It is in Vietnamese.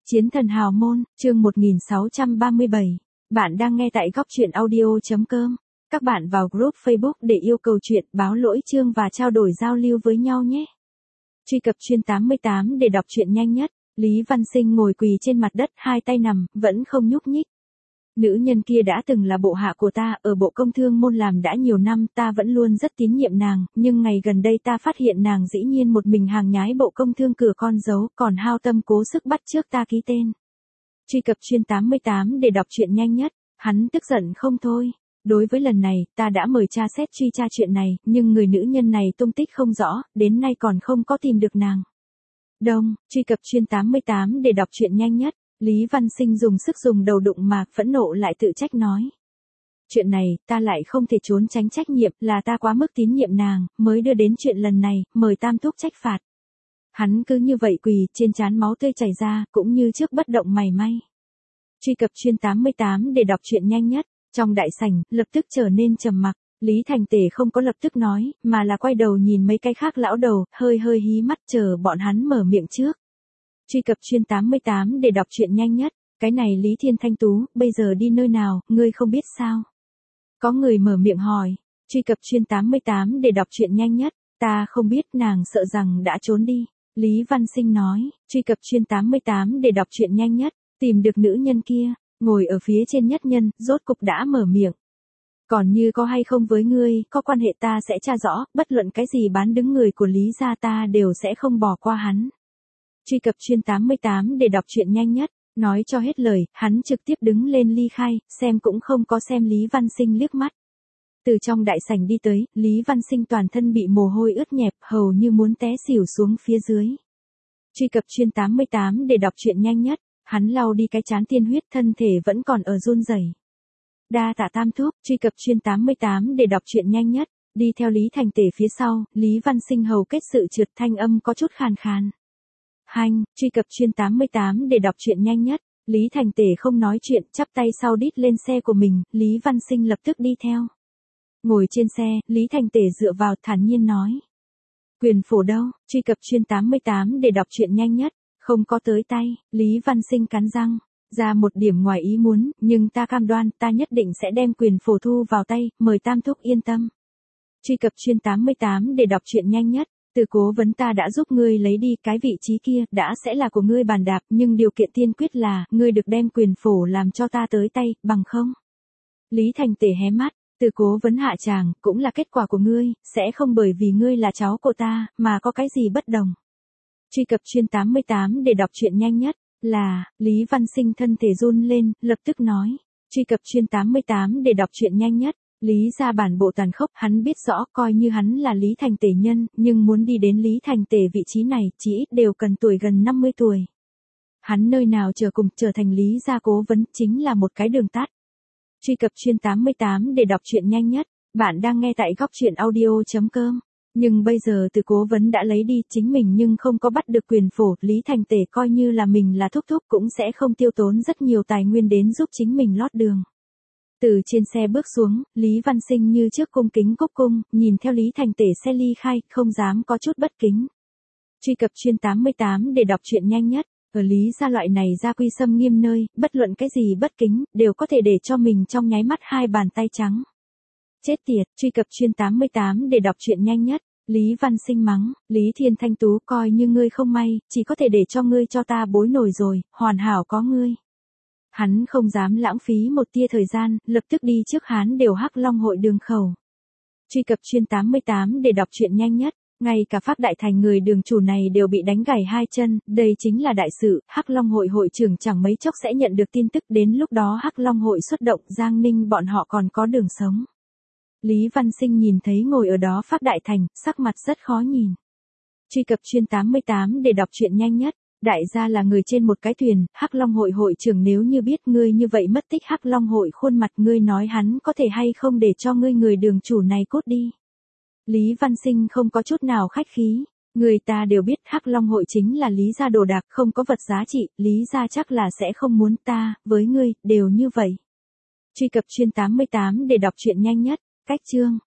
Chiến thần hào môn, chương 1637. Bạn đang nghe tại góc truyện audio.com. Các bạn vào group Facebook để yêu cầu chuyện, báo lỗi chương và trao đổi giao lưu với nhau nhé. Truy cập chuyên 88 để đọc truyện nhanh nhất. Lý Văn Sinh ngồi quỳ trên mặt đất, hai tay nằm, vẫn không nhúc nhích. Nữ nhân kia đã từng là bộ hạ của ta, ở Bộ Công Thương môn làm đã nhiều năm, ta vẫn luôn rất tín nhiệm nàng, nhưng ngày gần đây ta phát hiện nàng dĩ nhiên một mình hàng nhái Bộ Công Thương cửa con dấu, còn hao tâm cố sức bắt trước ta ký tên. Truy cập chuyên 88 để đọc truyện nhanh nhất. Hắn tức giận không thôi. Đối với lần này, ta đã mời tra xét truy tra chuyện này, nhưng người nữ nhân này tung tích không rõ, đến nay còn không có tìm được nàng. Đông, truy cập chuyên 88 để đọc truyện nhanh nhất. Lý Văn Sinh dùng sức dùng đầu đụng mà, phẫn nộ lại tự trách nói. Chuyện này, ta lại không thể trốn tránh trách nhiệm, là ta quá mức tín nhiệm nàng, mới đưa đến chuyện lần này, mời tam thúc trách phạt. Hắn cứ như vậy quỳ, trên trán máu tươi chảy ra, cũng như trước bất động mảy may. Truy cập chuyên 88 để đọc truyện nhanh nhất. Trong đại sảnh, lập tức trở nên trầm mặc. Lý Thành Tể không có lập tức nói, mà là quay đầu nhìn mấy cái khác lão đầu, hơi hí mắt chờ bọn hắn mở miệng trước. Truy cập chuyên 88 để đọc truyện nhanh nhất. Cái này Lý Thiên Thanh Tú, bây giờ đi nơi nào, ngươi không biết sao? Có người mở miệng hỏi. Truy cập chuyên 88 để đọc truyện nhanh nhất. Ta không biết, nàng sợ rằng đã trốn đi. Lý Văn Sinh nói. Truy cập chuyên 88 để đọc truyện nhanh nhất. Tìm được nữ nhân kia, ngồi ở phía trên nhất nhân, rốt cục đã mở miệng. Còn như có hay không với ngươi, có quan hệ ta sẽ tra rõ, bất luận cái gì bán đứng người của Lý gia ta đều sẽ không bỏ qua hắn. Truy cập chuyên 88 để đọc truyện nhanh nhất. Nói cho hết lời, hắn trực tiếp đứng lên ly khai, xem cũng không có xem Lý Văn Sinh liếc mắt. Từ trong đại sảnh đi tới, Lý Văn Sinh toàn thân bị mồ hôi ướt nhẹp, hầu như muốn té xỉu xuống phía dưới. Truy cập chuyên 88 để đọc truyện nhanh nhất. Hắn lau đi cái trán tiên huyết, thân thể vẫn còn ở run rẩy. Đa tạ tam thúc. Truy cập chuyên 88 để đọc truyện nhanh nhất. Đi theo Lý Thành Tể phía sau, Lý Văn Sinh hầu kết sự trượt, thanh âm có chút khàn khàn. Hành, truy cập chuyên 88 để đọc truyện nhanh nhất. Lý Thành Tể không nói chuyện, chắp tay sau đít lên xe của mình, Lý Văn Sinh lập tức đi theo. Ngồi trên xe, Lý Thành Tể dựa vào, thản nhiên nói. Quyền phổ đâu? Truy cập chuyên 88 để đọc truyện nhanh nhất. Không có tới tay. Lý Văn Sinh cắn răng. Ra một điểm ngoài ý muốn, nhưng ta cam đoan, ta nhất định sẽ đem quyền phổ thu vào tay, mời tam thúc yên tâm. Truy cập chuyên 88 để đọc truyện nhanh nhất. Từ cố vấn ta đã giúp ngươi lấy đi, cái vị trí kia, đã sẽ là của ngươi bàn đạp, nhưng điều kiện tiên quyết là, ngươi được đem quyền phổ làm cho ta tới tay, bằng không? Lý Thành Tể hé mắt. Từ cố vấn hạ tràng, cũng là kết quả của ngươi, sẽ không bởi vì ngươi là cháu của ta, mà có cái gì bất đồng. Truy cập chuyên 88 để đọc truyện nhanh nhất. Là, Lý Văn Sinh thân thể run lên, lập tức nói. Truy cập chuyên 88 để đọc truyện nhanh nhất. Lý gia bản bộ tàn khốc, hắn biết rõ, coi như hắn là Lý Thành Tể nhân, nhưng muốn đi đến Lý Thành Tể vị trí này, chỉ ít đều cần tuổi gần 50 tuổi. Hắn nơi nào chờ cùng, trở thành Lý gia cố vấn, chính là một cái đường tắt. Truy cập chuyên 88 để đọc truyện nhanh nhất. Bạn đang nghe tại góc truyện audio.com. Nhưng bây giờ từ cố vấn đã lấy đi chính mình nhưng không có bắt được quyền phổ, Lý Thành Tể coi như là mình là thúc thúc cũng sẽ không tiêu tốn rất nhiều tài nguyên đến giúp chính mình lót đường. Từ trên xe bước xuống, Lý Văn Sinh như trước cung kính cúc cung, nhìn theo Lý Thành Tể xe ly khai, không dám có chút bất kính. Truy cập chuyên 88 để đọc truyện nhanh nhất. Ở Lý gia loại này gia quy xâm nghiêm nơi, bất luận cái gì bất kính, đều có thể để cho mình trong nháy mắt hai bàn tay trắng. Chết tiệt. Truy cập chuyên 88 để đọc truyện nhanh nhất. Lý Văn Sinh mắng. Lý Thiên Thanh Tú, coi như ngươi không may, chỉ có thể để cho ngươi cho ta bối nổi rồi, hoàn hảo có ngươi. Hắn không dám lãng phí một tia thời gian, lập tức đi trước Hán đều Hắc Long hội đường khẩu. Truy cập chuyên 88 để đọc truyện nhanh nhất. Ngay cả Pháp Đại Thành người đường chủ này đều bị đánh gãy hai chân, đây chính là đại sự, Hắc Long hội hội trưởng chẳng mấy chốc sẽ nhận được tin tức, đến lúc đó Hắc Long hội xuất động, Giang Ninh bọn họ còn có đường sống. Lý Văn Sinh nhìn thấy ngồi ở đó Pháp Đại Thành, sắc mặt rất khó nhìn. Truy cập chuyên 88 để đọc truyện nhanh nhất. Đại gia là người trên một cái thuyền, Hắc Long hội hội trưởng nếu như biết ngươi như vậy mất tích Hắc Long hội khuôn mặt, ngươi nói hắn có thể hay không để cho ngươi người đường chủ này cút đi. Lý Văn Sinh không có chút nào khách khí. Người ta đều biết Hắc Long hội chính là Lý gia đồ đạc, không có vật giá trị, Lý gia chắc là sẽ không muốn ta, với ngươi, đều như vậy. Truy cập chuyên 88 để đọc truyện nhanh nhất. Cách chương